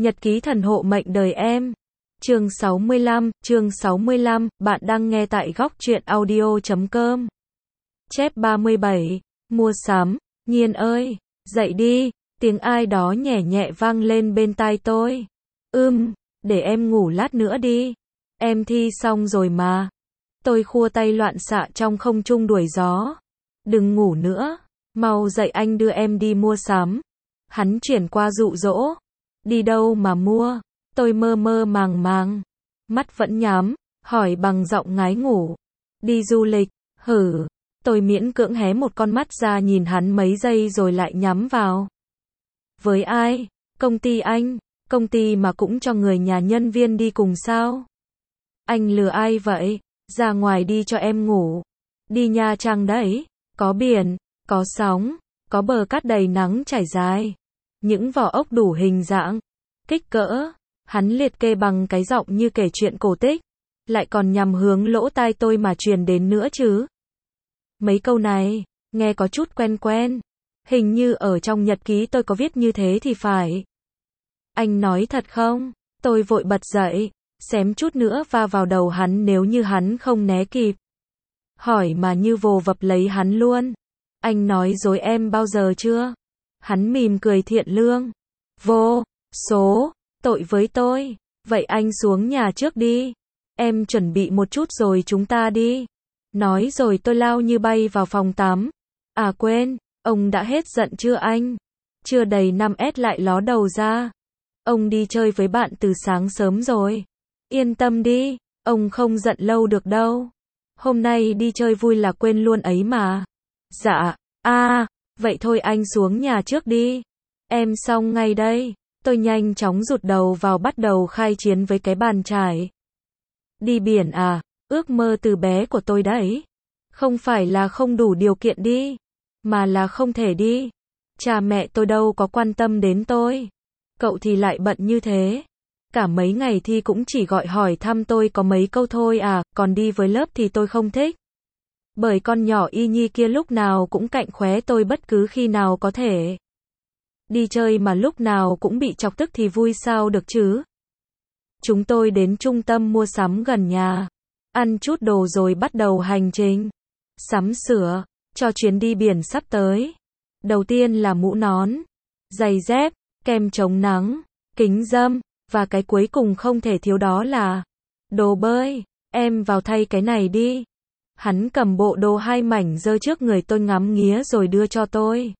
Nhật ký thần hộ mệnh đời em. Chương 65, bạn đang nghe tại góc truyện audio.com. Chép 37, mua sắm, Nhiên ơi, dậy đi, tiếng ai đó nhẹ nhẹ vang lên bên tai tôi. Để em ngủ lát nữa đi. Em thi xong rồi mà. Tôi khua tay loạn xạ trong không trung đuổi gió. Đừng ngủ nữa, mau dậy anh đưa em đi mua sắm. Hắn chuyển qua dụ dỗ. Đi đâu mà mua? Tôi mơ mơ màng màng, mắt vẫn nhắm, hỏi bằng giọng ngái ngủ. Đi du lịch, hử. Tôi miễn cưỡng hé một con mắt ra nhìn hắn mấy giây rồi lại nhắm vào. Với ai? Công ty anh, công ty mà cũng cho người nhà nhân viên đi cùng sao? Anh lừa ai vậy? Ra ngoài đi cho em ngủ. Đi Nha Trang đấy, có biển, có sóng, có bờ cát đầy nắng trải dài. Những vỏ ốc đủ hình dạng, kích cỡ. Hắn liệt kê bằng cái giọng như kể chuyện cổ tích, lại còn nhằm hướng lỗ tai tôi mà truyền đến nữa chứ. Mấy câu này, nghe có chút quen quen. Hình như ở trong nhật ký tôi có viết như thế thì phải. Anh nói thật không? Tôi vội bật dậy, xém chút nữa va vào đầu hắn nếu như hắn không né kịp. Hỏi mà như vồ vập lấy hắn luôn. Anh nói dối em bao giờ chưa? Hắn mỉm cười thiện lương. Vô số tội với tôi. Vậy anh xuống nhà trước đi. Em chuẩn bị một chút rồi chúng ta đi. Nói rồi tôi lao như bay vào phòng tắm. À quên, ông đã hết giận chưa anh? Chưa đầy 5S lại ló đầu ra. Ông đi chơi với bạn từ sáng sớm rồi. Yên tâm đi, ông không giận lâu được đâu. Hôm nay đi chơi vui là quên luôn ấy mà. Dạ, vậy thôi anh xuống nhà trước đi. Em xong ngay đây. Tôi nhanh chóng rụt đầu vào bắt đầu khai chiến với cái bàn chải. Đi biển à, ước mơ từ bé của tôi đấy. Không phải là không đủ điều kiện đi, mà là không thể đi. Cha mẹ tôi đâu có quan tâm đến tôi. Cậu thì lại bận như thế. Cả mấy ngày thi cũng chỉ gọi hỏi thăm tôi có mấy câu thôi à, còn đi với lớp thì tôi không thích. Bởi con nhỏ y nhi kia lúc nào cũng cạnh khóe tôi bất cứ khi nào có thể. Đi chơi mà lúc nào cũng bị chọc tức thì vui sao được chứ. Chúng tôi đến trung tâm mua sắm gần nhà. Ăn chút đồ rồi bắt đầu hành trình. Sắm sửa, cho chuyến đi biển sắp tới. Đầu tiên là mũ nón, giày dép, kem chống nắng, kính râm, và cái cuối cùng không thể thiếu đó là đồ bơi. Em vào thay cái này đi. Hắn cầm bộ đồ 2 mảnh giơ trước người tôi ngắm nghía rồi đưa cho tôi.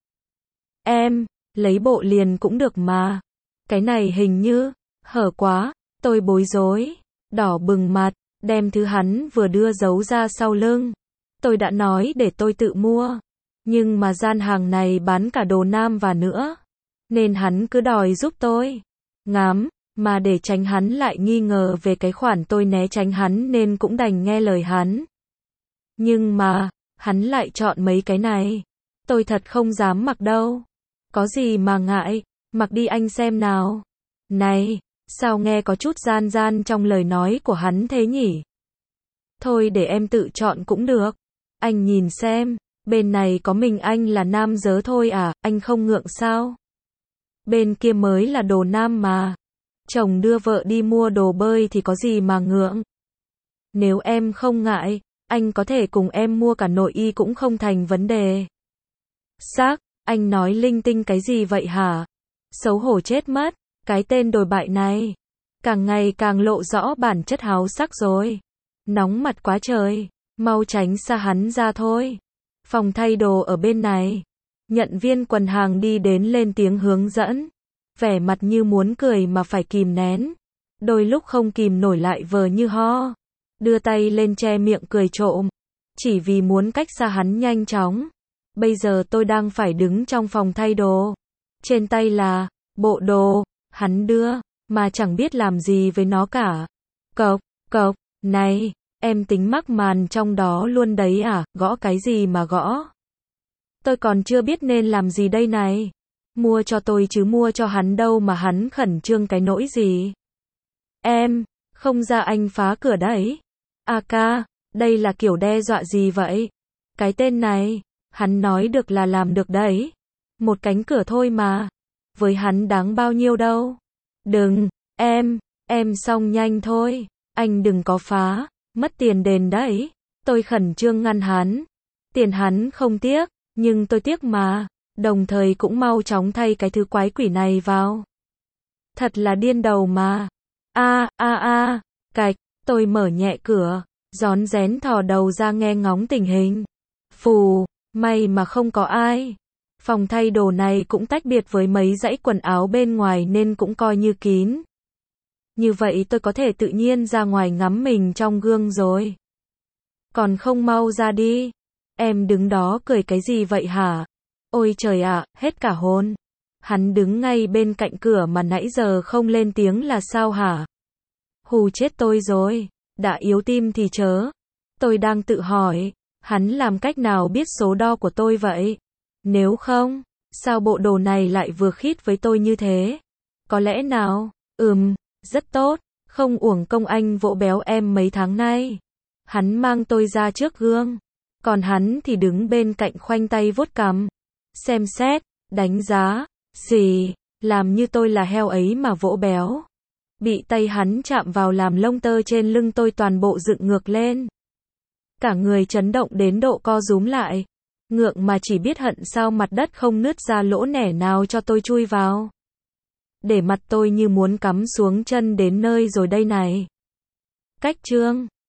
Em, lấy bộ liền cũng được mà. Cái này hình như hở quá. Tôi bối rối, đỏ bừng mặt, đem thứ hắn vừa đưa giấu ra sau lưng. Tôi đã nói để tôi tự mua, nhưng mà gian hàng này bán cả đồ nam và nữa, nên hắn cứ đòi giúp tôi ngắm, mà để tránh hắn lại nghi ngờ về cái khoản tôi né tránh hắn nên cũng đành nghe lời hắn. Nhưng mà, hắn lại chọn mấy cái này. Tôi thật không dám mặc đâu. Có gì mà ngại, mặc đi anh xem nào. Này, sao nghe có chút gian gian trong lời nói của hắn thế nhỉ? Thôi để em tự chọn cũng được. Anh nhìn xem, bên này có mình anh là nam giới thôi à, anh không ngượng sao? Bên kia mới là đồ nam mà. Chồng đưa vợ đi mua đồ bơi thì có gì mà ngượng. Nếu em không ngại, anh có thể cùng em mua cả nội y cũng không thành vấn đề. Xác, anh nói linh tinh cái gì vậy hả? Xấu hổ chết mất, cái tên đồi bại này. Càng ngày càng lộ rõ bản chất háo sắc rồi. Nóng mặt quá trời, mau tránh xa hắn ra thôi. Phòng thay đồ ở bên này. Nhận viên quần hàng đi đến lên tiếng hướng dẫn. Vẻ mặt như muốn cười mà phải kìm nén. Đôi lúc không kìm nổi lại vờ như ho. Đưa tay lên che miệng cười trộm. Chỉ vì muốn cách xa hắn nhanh chóng. Bây giờ tôi đang phải đứng trong phòng thay đồ. Trên tay là bộ đồ hắn đưa, mà chẳng biết làm gì với nó cả. Cộc, này, em tính mắc màn trong đó luôn đấy à, gõ cái gì mà gõ? Tôi còn chưa biết nên làm gì đây này. Mua cho tôi chứ mua cho hắn đâu mà hắn khẩn trương cái nỗi gì. Em, không ra anh phá cửa đấy. Ca, đây là kiểu đe dọa gì vậy? Cái tên này, hắn nói được là làm được đấy. Một cánh cửa thôi mà. Với hắn đáng bao nhiêu đâu. Đừng, em xong nhanh thôi, anh đừng có phá, mất tiền đền đấy. Tôi khẩn trương ngăn hắn. Tiền hắn không tiếc, nhưng tôi tiếc mà, đồng thời cũng mau chóng thay cái thứ quái quỷ này vào. Thật là điên đầu mà. Cạch, tôi mở nhẹ cửa, rón rén thò đầu ra nghe ngóng tình hình. Phù, may mà không có ai. Phòng thay đồ này cũng tách biệt với mấy dãy quần áo bên ngoài nên cũng coi như kín. Như vậy tôi có thể tự nhiên ra ngoài ngắm mình trong gương rồi. Còn không mau ra đi. Em đứng đó cười cái gì vậy hả? Ôi trời ạ, hết cả hồn. Hắn đứng ngay bên cạnh cửa mà nãy giờ không lên tiếng là sao hả? Hù chết tôi rồi, đã yếu tim thì chớ. Tôi đang tự hỏi, hắn làm cách nào biết số đo của tôi vậy? Nếu không, sao bộ đồ này lại vừa khít với tôi như thế? Có lẽ nào, rất tốt, không uổng công anh vỗ béo em mấy tháng nay. Hắn mang tôi ra trước gương, còn hắn thì đứng bên cạnh khoanh tay vuốt cằm, xem xét, đánh giá, gì, làm như tôi là heo ấy mà vỗ béo. Bị tay hắn chạm vào làm lông tơ trên lưng tôi toàn bộ dựng ngược lên. Cả người chấn động đến độ co rúm lại. Ngượng mà chỉ biết hận sao mặt đất không nứt ra lỗ nẻ nào cho tôi chui vào. Để mặt tôi như muốn cắm xuống chân đến nơi rồi đây này. Cách chương